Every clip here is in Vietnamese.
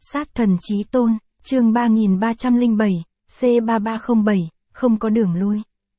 Sát thần chí tôn, chương 3307, C3307, không có đường lui.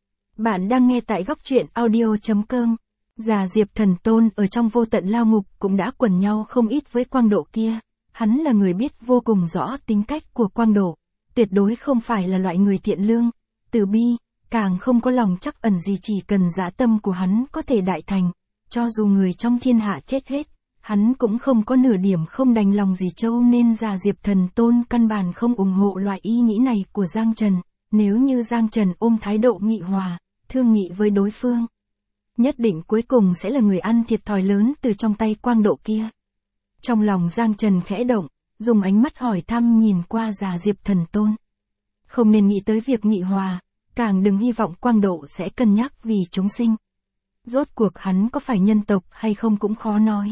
Bạn đang nghe tại góc truyện audio.com. Già Diệp Thần Tôn ở trong vô tận lao ngục cũng đã quần nhau không ít với Quang Độ kia. Hắn là người biết vô cùng rõ tính cách của Quang Độ, tuyệt đối không phải là loại người thiện lương, từ bi, càng không có lòng trắc ẩn gì, chỉ cần dã tâm của hắn có thể đại thành, cho dù người trong thiên hạ chết hết, hắn cũng không có nửa điểm không đành lòng gì, cho nên Già Diệp Thần Tôn căn bản không ủng hộ loại ý nghĩ này của Giang Trần. Nếu như Giang Trần ôm thái độ nghị hòa, thương nghị với đối phương, nhất định cuối cùng sẽ là người ăn thiệt thòi lớn từ trong tay Quang Độ kia. Trong lòng Giang Trần khẽ động, dùng ánh mắt hỏi thăm nhìn qua Già Diệp Thần Tôn. Không nên nghĩ tới việc nghị hòa, càng đừng hy vọng Quang Độ sẽ cân nhắc vì chúng sinh. Rốt cuộc hắn có phải nhân tộc hay không cũng khó nói.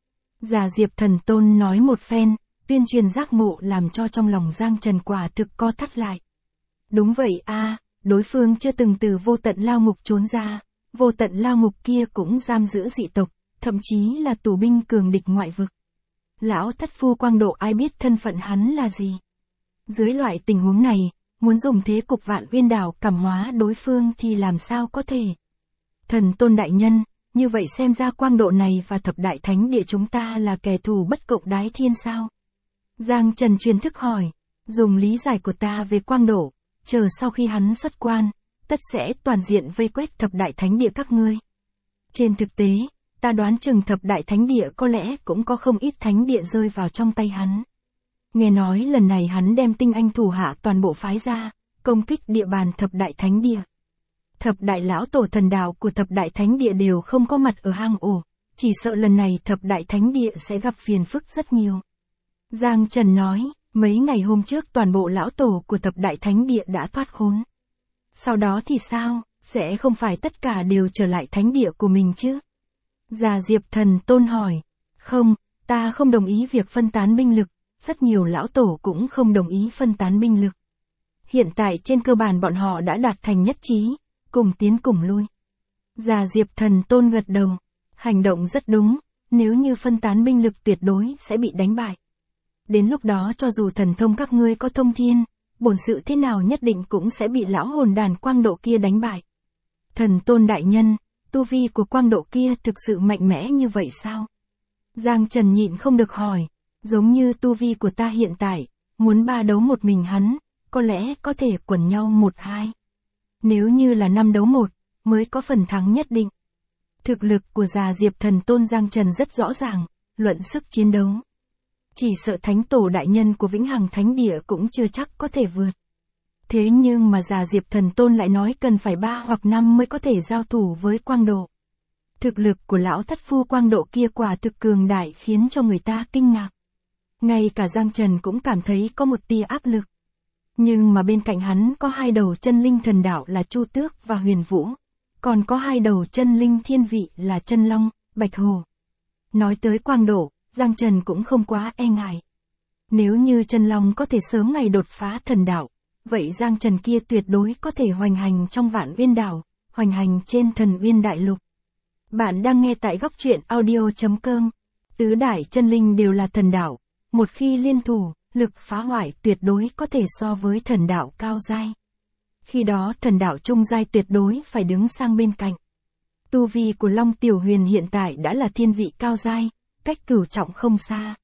Già Diệp Thần Tôn nói một phen, tuyên truyền giác ngộ làm cho trong lòng Giang Trần quả thực co thắt lại. Đúng vậy a, đối phương chưa từng từ vô tận lao ngục trốn ra, vô tận lao ngục kia cũng giam giữ dị tộc, thậm chí là tù binh cường địch ngoại vực. Lão thất phu Quang Độ ai biết thân phận hắn là gì. Dưới loại tình huống này, muốn dùng thế cục Vạn Uyên Đảo cảm hóa đối phương thì làm sao có thể. Thần Tôn đại nhân, như vậy xem ra Quang Độ này và thập đại thánh địa chúng ta là kẻ thù bất cộng đái thiên sao? Giang Trần truyền thức hỏi, dùng lý giải của ta về Quang Độ, chờ sau khi hắn xuất quan, tất sẽ toàn diện vây quét thập đại thánh địa các ngươi. Trên thực tế, ta đoán chừng thập đại thánh địa có lẽ cũng có không ít thánh địa rơi vào trong tay hắn. Nghe nói lần này hắn đem tinh anh thủ hạ toàn bộ phái ra, công kích địa bàn thập đại thánh địa. Thập đại lão tổ thần đạo của thập đại thánh địa đều không có mặt ở hang ổ, chỉ sợ lần này thập đại thánh địa sẽ gặp phiền phức rất nhiều. Giang Trần nói, mấy ngày hôm trước toàn bộ lão tổ của thập đại thánh địa đã thoát khốn. Sau đó thì sao, sẽ không phải tất cả đều trở lại thánh địa của mình chứ? Già Diệp Thần Tôn hỏi, không, ta không đồng ý việc phân tán binh lực, rất nhiều lão tổ cũng không đồng ý phân tán binh lực. Hiện tại trên cơ bản bọn họ đã đạt thành nhất trí, cùng tiến cùng lui. Già Diệp Thần Tôn gật đầu, hành động rất đúng, nếu như phân tán binh lực tuyệt đối sẽ bị đánh bại. Đến lúc đó cho dù thần thông các ngươi có thông thiên, bổn sự thế nào nhất định cũng sẽ bị lão hồn đàn Quang Độ kia đánh bại. Thần Tôn đại nhân, tu vi của Quang Độ kia thực sự mạnh mẽ như vậy sao? Giang Trần nhịn không được hỏi, giống như tu vi của ta hiện tại, muốn ba đấu một mình hắn, có lẽ có thể quần nhau 1-2. Nếu như là 5 đấu 1, mới có phần thắng nhất định. Thực lực của Già Diệp Thần Tôn Giang Trần rất rõ ràng, luận sức chiến đấu. Chỉ sợ Thánh Tổ đại nhân của Vĩnh Hằng Thánh Địa cũng chưa chắc có thể vượt. Thế nhưng mà Già Diệp Thần Tôn lại nói cần phải 3 hoặc 5 mới có thể giao thủ với Quang Độ. Thực lực của lão thất phu Quang Độ kia quả thực cường đại khiến cho người ta kinh ngạc. Ngay cả Giang Trần cũng cảm thấy có một tia áp lực. Nhưng mà bên cạnh hắn có 2 đầu chân linh thần đạo là Chu Tước và Huyền Vũ. Còn có 2 đầu chân linh thiên vị là Chân Long, Bạch Hổ. Nói tới Quang Độ, Giang Trần cũng không quá e ngại. Nếu như Chân Long có thể sớm ngày đột phá thần đạo, vậy Giang Trần kia tuyệt đối có thể hoành hành trong Vạn Uyên Đảo, hoành hành trên Thần Uyên Đại Lục. Bạn đang nghe tại góc truyện audio.com. Tứ đại chân linh đều là thần đạo, một khi liên thủ, lực phá hoại tuyệt đối có thể so với thần đạo cao giai. Khi đó thần đạo trung giai tuyệt đối phải đứng sang bên cạnh. Tu vi của Long Tiểu Huyền hiện tại đã là thiên vị cao giai, cách cửu trọng không xa.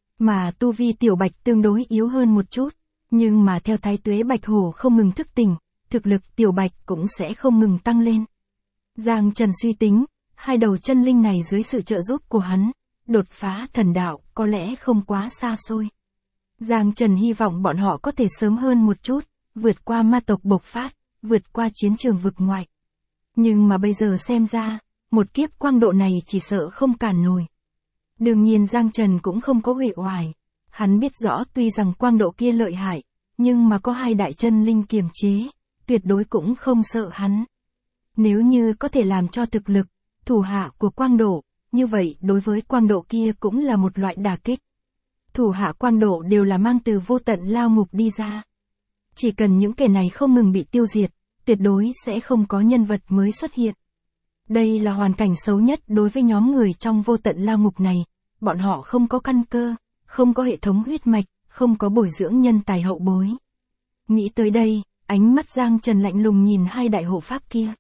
Mà tu vi Tiểu Bạch tương đối yếu hơn một chút, nhưng mà theo Thái Tuế Bạch Hổ không ngừng thức tỉnh, thực lực Tiểu Bạch cũng sẽ không ngừng tăng lên. Giang Trần suy tính, 2 đầu chân linh này dưới sự trợ giúp của hắn, đột phá thần đạo có lẽ không quá xa xôi. Giang Trần hy vọng bọn họ có thể sớm hơn một chút, vượt qua ma tộc bộc phát, vượt qua chiến trường vực ngoại. Nhưng mà bây giờ xem ra, một kiếp Quang Độ này chỉ sợ không cản nổi. Đương nhiên Giang Trần cũng không có uể oải. Hắn biết rõ tuy rằng Quang Độ kia lợi hại, nhưng mà có 2 đại chân linh kiềm chế, tuyệt đối cũng không sợ hắn. Nếu như có thể làm cho thực lực, thủ hạ của Quang Độ, như vậy đối với Quang Độ kia cũng là một loại đả kích. Thủ hạ Quang Độ đều là mang từ vô tận lao ngục đi ra. Chỉ cần những kẻ này không ngừng bị tiêu diệt, tuyệt đối sẽ không có nhân vật mới xuất hiện. Đây là hoàn cảnh xấu nhất đối với nhóm người trong vô tận lao ngục này, bọn họ không có căn cơ, không có hệ thống huyết mạch, không có bồi dưỡng nhân tài hậu bối. Nghĩ tới đây, ánh mắt Giang Trần lạnh lùng nhìn hai đại hộ pháp kia.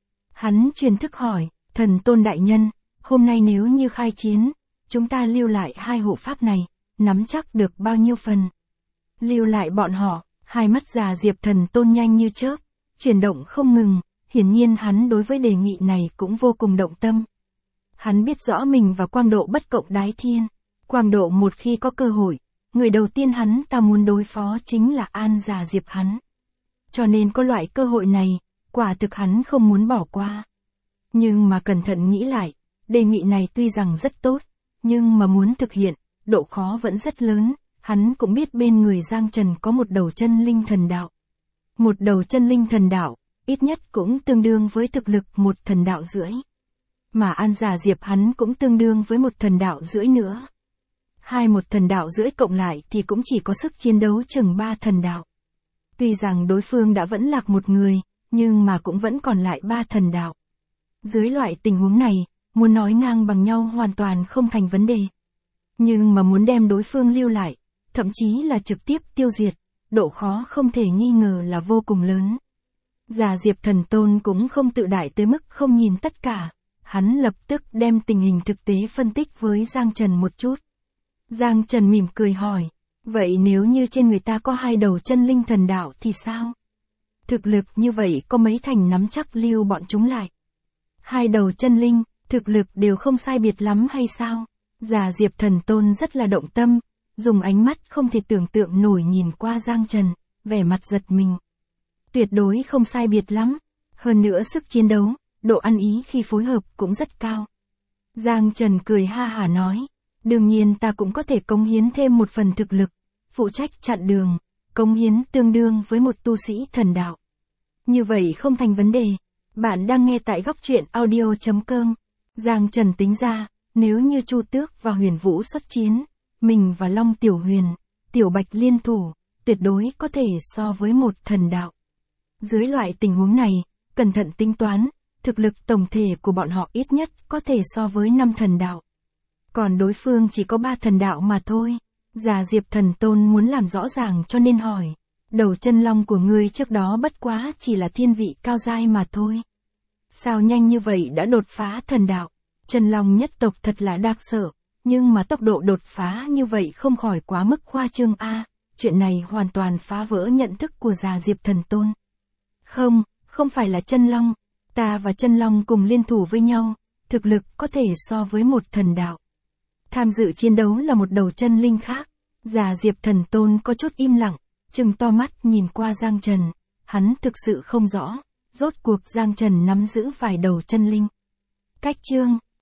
Hắn truyền thức hỏi, thần tôn đại nhân, hôm nay nếu như khai chiến, chúng ta lưu lại hai hộ pháp này, nắm chắc được bao nhiêu phần? Lưu lại bọn họ, hai mắt già Diệp Thần Tôn nhanh như chớp, chuyển động không ngừng, hiển nhiên hắn đối với đề nghị này cũng vô cùng động tâm. Hắn biết rõ mình và Quang Độ bất cộng đái thiên. Quang Độ một khi có cơ hội, người đầu tiên hắn ta muốn đối phó chính là An già Diệp hắn. Cho nên có loại cơ hội này, quả thực hắn không muốn bỏ qua. Nhưng mà cẩn thận nghĩ lại, đề nghị này tuy rằng rất tốt, nhưng mà muốn thực hiện, độ khó vẫn rất lớn. Hắn cũng biết bên người Giang Trần có một đầu chân linh thần đạo. Một đầu chân linh thần đạo, ít nhất cũng tương đương với thực lực một thần đạo rưỡi. Mà An già Diệp hắn cũng tương đương với một thần đạo rưỡi nữa. Một thần đạo rưỡi cộng lại thì cũng chỉ có sức chiến đấu chừng 3 thần đạo. Tuy rằng đối phương đã vẫn lạc một người, nhưng mà cũng vẫn còn lại 3 thần đạo. Dưới loại tình huống này, muốn nói ngang bằng nhau hoàn toàn không thành vấn đề. Nhưng mà muốn đem đối phương lưu lại, thậm chí là trực tiếp tiêu diệt, độ khó không thể nghi ngờ là vô cùng lớn. Già Diệp Thần Tôn cũng không tự đại tới mức không nhìn tất cả, hắn lập tức đem tình hình thực tế phân tích với Giang Trần một chút. Giang Trần mỉm cười hỏi, vậy nếu như trên người ta có 2 đầu chân linh thần đạo thì sao? Thực lực như vậy có mấy thành nắm chắc lưu bọn chúng lại? 2 đầu chân linh, thực lực đều không sai biệt lắm hay sao? Già Diệp Thần Tôn rất là động tâm, dùng ánh mắt không thể tưởng tượng nổi nhìn qua Giang Trần, vẻ mặt giật mình. Tuyệt đối không sai biệt lắm, hơn nữa sức chiến đấu, độ ăn ý khi phối hợp cũng rất cao. Giang Trần cười ha hả nói, đương nhiên ta cũng có thể cống hiến thêm một phần thực lực, phụ trách chặn đường, cống hiến tương đương với một tu sĩ thần đạo. Như vậy không thành vấn đề, bạn đang nghe tại góc truyện audio.com. Giang Trần tính ra, nếu như Chu Tước và Huyền Vũ xuất chiến, mình và Long Tiểu Huyền, Tiểu Bạch liên thủ, tuyệt đối có thể so với một thần đạo. Dưới loại tình huống này, cẩn thận tính toán, thực lực tổng thể của bọn họ ít nhất có thể so với 5 thần đạo. Còn đối phương chỉ có 3 thần đạo mà thôi. Già Diệp Thần Tôn muốn làm rõ ràng cho nên hỏi, đầu chân long của ngươi trước đó bất quá chỉ là thiên vị cao giai mà thôi. Sao nhanh như vậy đã đột phá thần đạo? Chân long nhất tộc thật là đáng sợ, nhưng mà tốc độ đột phá như vậy không khỏi quá mức khoa trương a. Chuyện này hoàn toàn phá vỡ nhận thức của già Diệp Thần Tôn. Không phải là chân long, ta và chân long cùng liên thủ với nhau, thực lực có thể so với một thần đạo. Tham dự chiến đấu là một đầu chân linh khác. Già Diệp Thần Tôn có chút im lặng, trừng to mắt nhìn qua Giang Trần, hắn thực sự không rõ, rốt cuộc Giang Trần nắm giữ vài đầu chân linh. Cách chương